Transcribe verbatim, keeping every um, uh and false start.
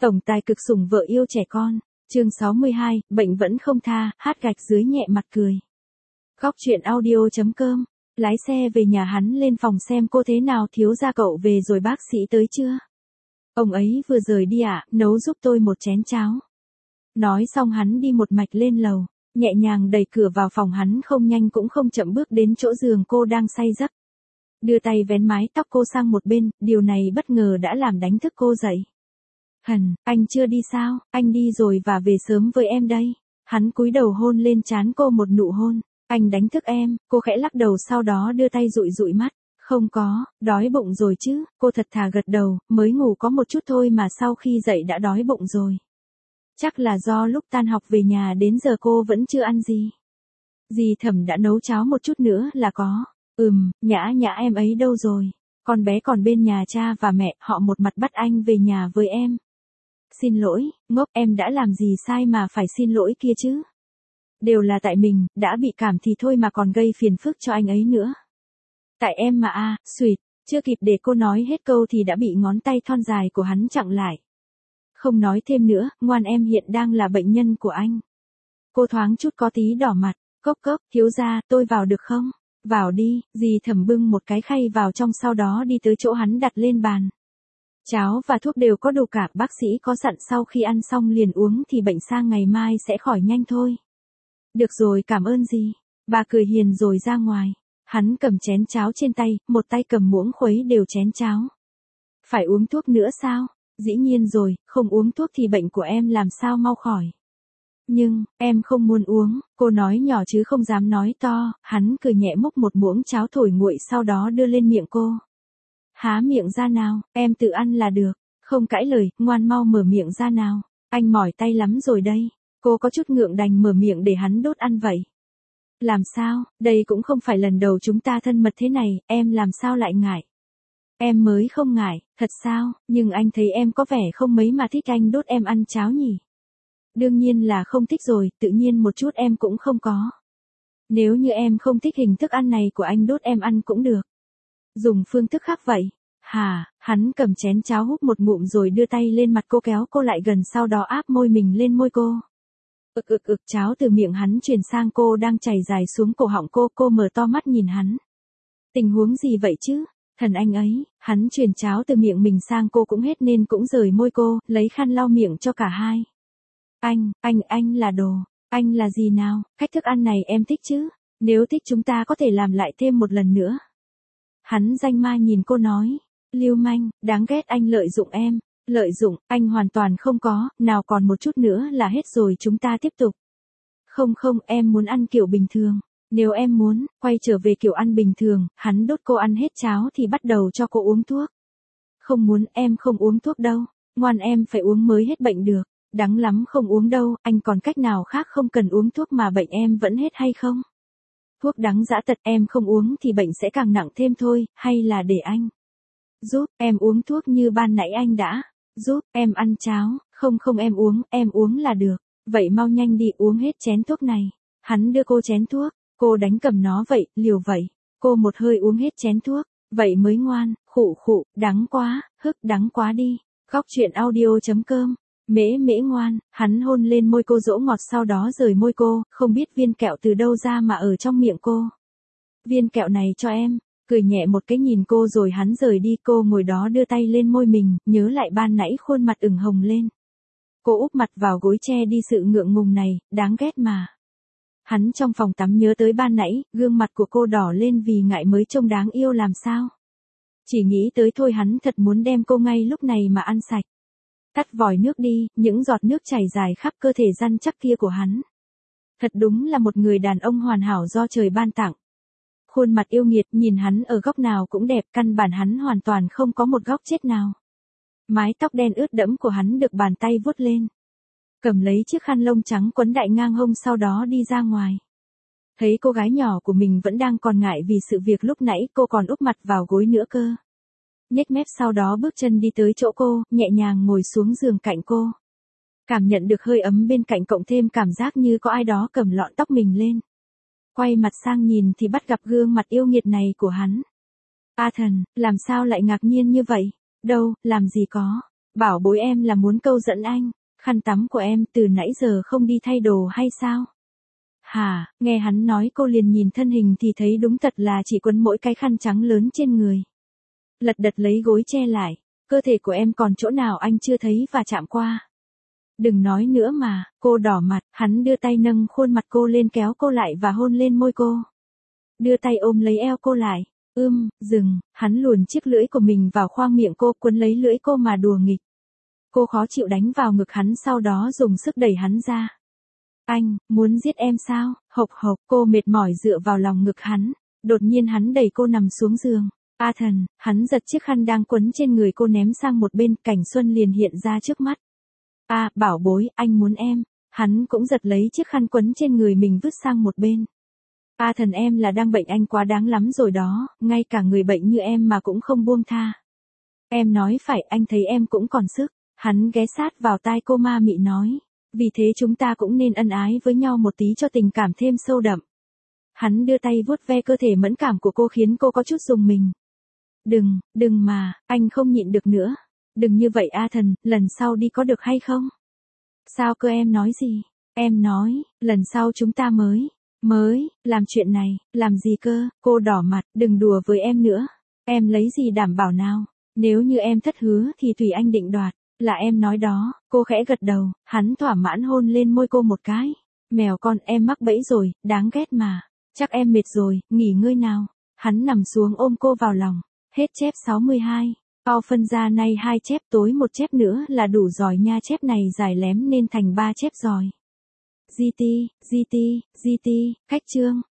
Tổng tài cực sủng vợ yêu trẻ con, chương sáu mươi hai, bệnh vẫn không tha, hát gạch dưới nhẹ mặt cười. Góc chuyện audio chấm com, lái xe về nhà hắn lên phòng xem cô thế nào. Thiếu gia cậu về rồi, bác sĩ tới chưa? Ông ấy vừa rời đi ạ, à, nấu giúp tôi một chén cháo. Nói xong hắn đi một mạch lên lầu, nhẹ nhàng đẩy cửa vào phòng. Hắn không nhanh cũng không chậm bước đến chỗ giường cô đang say giấc. Đưa tay vén mái tóc cô sang một bên, điều này bất ngờ đã làm đánh thức cô dậy. Hần, anh chưa đi sao? Anh đi rồi và về sớm với em đây. Hắn cúi đầu hôn lên trán cô một nụ hôn. Anh đánh thức em, cô khẽ lắc đầu sau đó đưa tay dụi dụi mắt. Không có, đói bụng rồi chứ, cô thật thà gật đầu, mới ngủ có một chút thôi mà sau khi dậy đã đói bụng rồi. Chắc là do lúc tan học về nhà đến giờ cô vẫn chưa ăn gì. Dì Thẩm đã nấu cháo một chút nữa là có. Ừm, Nhã Nhã em ấy đâu rồi? Con bé còn bên nhà cha và mẹ, họ một mặt bắt anh về nhà với em. Xin lỗi, ngốc, em đã làm gì sai mà phải xin lỗi kia chứ? Đều là tại mình, đã bị cảm thì thôi mà còn gây phiền phức cho anh ấy nữa. Tại em mà a, à, xuyệt, chưa kịp để cô nói hết câu thì đã bị ngón tay thon dài của hắn chặn lại. Không nói thêm nữa, ngoan, em hiện đang là bệnh nhân của anh. Cô thoáng chút có tí đỏ mặt, cốc cốc, thiếu gia, tôi vào được không? Vào đi, dì Thẩm bưng một cái khay vào trong sau đó đi tới chỗ hắn đặt lên bàn. Cháo và thuốc đều có đủ cả, bác sĩ có dặn sau khi ăn xong liền uống thì bệnh sang ngày mai sẽ khỏi nhanh thôi. Được rồi, cảm ơn dì. Bà cười hiền rồi ra ngoài. Hắn cầm chén cháo trên tay, một tay cầm muỗng khuấy đều chén cháo. Phải uống thuốc nữa sao? Dĩ nhiên rồi, không uống thuốc thì bệnh của em làm sao mau khỏi. Nhưng, em không muốn uống, cô nói nhỏ chứ không dám nói to. Hắn cười nhẹ múc một muỗng cháo thổi nguội sau đó đưa lên miệng cô. Há miệng ra nào, em tự ăn là được, không cãi lời, ngoan mau mở miệng ra nào, anh mỏi tay lắm rồi đây. Cô có chút ngượng đành mở miệng để hắn đốt ăn vậy. Làm sao, đây cũng không phải lần đầu chúng ta thân mật thế này, em làm sao lại ngại. Em mới không ngại, thật sao, nhưng anh thấy em có vẻ không mấy mà thích anh đốt em ăn cháo nhỉ. Đương nhiên là không thích rồi, tự nhiên một chút em cũng không có. Nếu như em không thích hình thức ăn này của anh đốt em ăn cũng được. Dùng phương thức khác vậy. Hà, hắn cầm chén cháo húp một ngụm rồi đưa tay lên mặt cô kéo cô lại gần sau đó áp môi mình lên môi cô. Ực ực ực, cháo từ miệng hắn truyền sang cô đang chảy dài xuống cổ họng cô, cô mở to mắt nhìn hắn. Tình huống gì vậy chứ? Thần anh ấy, hắn truyền cháo từ miệng mình sang cô cũng hết nên cũng rời môi cô, lấy khăn lau miệng cho cả hai. Anh, anh, anh là đồ, anh là gì nào, cách thức ăn này em thích chứ? Nếu thích chúng ta có thể làm lại thêm một lần nữa. Hắn danh ma nhìn cô nói, lưu manh, đáng ghét, anh lợi dụng em. Lợi dụng, anh hoàn toàn không có, nào còn một chút nữa là hết rồi, chúng ta tiếp tục. Không không, em muốn ăn kiểu bình thường. Nếu em muốn, quay trở về kiểu ăn bình thường, hắn đốt cô ăn hết cháo thì bắt đầu cho cô uống thuốc. Không muốn, em không uống thuốc đâu. Ngoan, em phải uống mới hết bệnh được. Đắng lắm không uống đâu, anh còn cách nào khác không cần uống thuốc mà bệnh em vẫn hết hay không? Thuốc đắng dã tật em không uống thì bệnh sẽ càng nặng thêm thôi, hay là để anh giúp em uống thuốc như ban nãy anh đã giúp em ăn cháo. Không không, em uống, em uống là được. Vậy mau nhanh đi uống hết chén thuốc này. Hắn đưa cô chén thuốc, cô đánh cầm nó vậy, liều vậy. Cô một hơi uống hết chén thuốc, vậy mới ngoan, khụ khụ, đắng quá, hức đắng quá đi. Góc chuyện audio chấm com. Mễ mễ ngoan, hắn hôn lên môi cô dỗ ngọt sau đó rời môi cô, không biết viên kẹo từ đâu ra mà ở trong miệng cô. Viên kẹo này cho em, cười nhẹ một cái nhìn cô rồi hắn rời đi. Cô ngồi đó đưa tay lên môi mình, nhớ lại ban nãy khuôn mặt ửng hồng lên. Cô úp mặt vào gối che đi sự ngượng ngùng này, đáng ghét mà. Hắn trong phòng tắm nhớ tới ban nãy, gương mặt của cô đỏ lên vì ngại mới trông đáng yêu làm sao. Chỉ nghĩ tới thôi hắn thật muốn đem cô ngay lúc này mà ăn sạch. Tắt vòi nước đi, những giọt nước chảy dài khắp cơ thể rắn chắc kia của hắn. Thật đúng là một người đàn ông hoàn hảo do trời ban tặng. Khuôn mặt yêu nghiệt, nhìn hắn ở góc nào cũng đẹp, căn bản hắn hoàn toàn không có một góc chết nào. Mái tóc đen ướt đẫm của hắn được bàn tay vuốt lên. Cầm lấy chiếc khăn lông trắng quấn đại ngang hông sau đó đi ra ngoài. Thấy cô gái nhỏ của mình vẫn đang còn ngại vì sự việc lúc nãy, cô còn úp mặt vào gối nữa cơ. Nhếch mép sau đó bước chân đi tới chỗ cô, nhẹ nhàng ngồi xuống giường cạnh cô. Cảm nhận được hơi ấm bên cạnh cộng thêm cảm giác như có ai đó cầm lọn tóc mình lên. Quay mặt sang nhìn thì bắt gặp gương mặt yêu nghiệt này của hắn. A thần, làm sao lại ngạc nhiên như vậy? Đâu, làm gì có. Bảo bối em là muốn câu dẫn anh, khăn tắm của em từ nãy giờ không đi thay đồ hay sao? Hả, nghe hắn nói cô liền nhìn thân hình thì thấy đúng thật là chỉ quấn mỗi cái khăn trắng lớn trên người. Lật đật lấy gối che lại, cơ thể của em còn chỗ nào anh chưa thấy và chạm qua. Đừng nói nữa mà, cô đỏ mặt, hắn đưa tay nâng khuôn mặt cô lên kéo cô lại và hôn lên môi cô. Đưa tay ôm lấy eo cô lại, ưm, dừng, hắn luồn chiếc lưỡi của mình vào khoang miệng cô quấn lấy lưỡi cô mà đùa nghịch. Cô khó chịu đánh vào ngực hắn sau đó dùng sức đẩy hắn ra. Anh, muốn giết em sao? Hộc hộc, cô mệt mỏi dựa vào lòng ngực hắn. Đột nhiên hắn đẩy cô nằm xuống giường. A thần, hắn giật chiếc khăn đang quấn trên người cô ném sang một bên, Cảnh Xuân liền hiện ra trước mắt. A, bảo bối, anh muốn em. Hắn cũng giật lấy chiếc khăn quấn trên người mình vứt sang một bên. A thần em là đang bệnh, anh quá đáng lắm rồi đó, ngay cả người bệnh như em mà cũng không buông tha. Em nói phải, anh thấy em cũng còn sức. Hắn ghé sát vào tai cô ma mị nói. Vì thế chúng ta cũng nên ân ái với nhau một tí cho tình cảm thêm sâu đậm. Hắn đưa tay vuốt ve cơ thể mẫn cảm của cô khiến cô có chút rùng mình. Đừng, đừng mà, anh không nhịn được nữa. Đừng như vậy A thần, lần sau đi có được hay không? Sao cơ em nói gì? Em nói, lần sau chúng ta mới, mới, làm chuyện này, làm gì cơ? Cô đỏ mặt, đừng đùa với em nữa. Em lấy gì đảm bảo nào? Nếu như em thất hứa thì tùy anh định đoạt. Là em nói đó, cô khẽ gật đầu, hắn thỏa mãn hôn lên môi cô một cái. Mèo con em mắc bẫy rồi, đáng ghét mà. Chắc em mệt rồi, nghỉ ngơi nào. Hắn nằm xuống ôm cô vào lòng. Hết chép sáu mươi hai. Ao phân ra nay hai chép tối một chép nữa là đủ rồi nha, chép này dài lém nên thành ba chép rồi. giê tê, giê tê, giê tê, cách chương.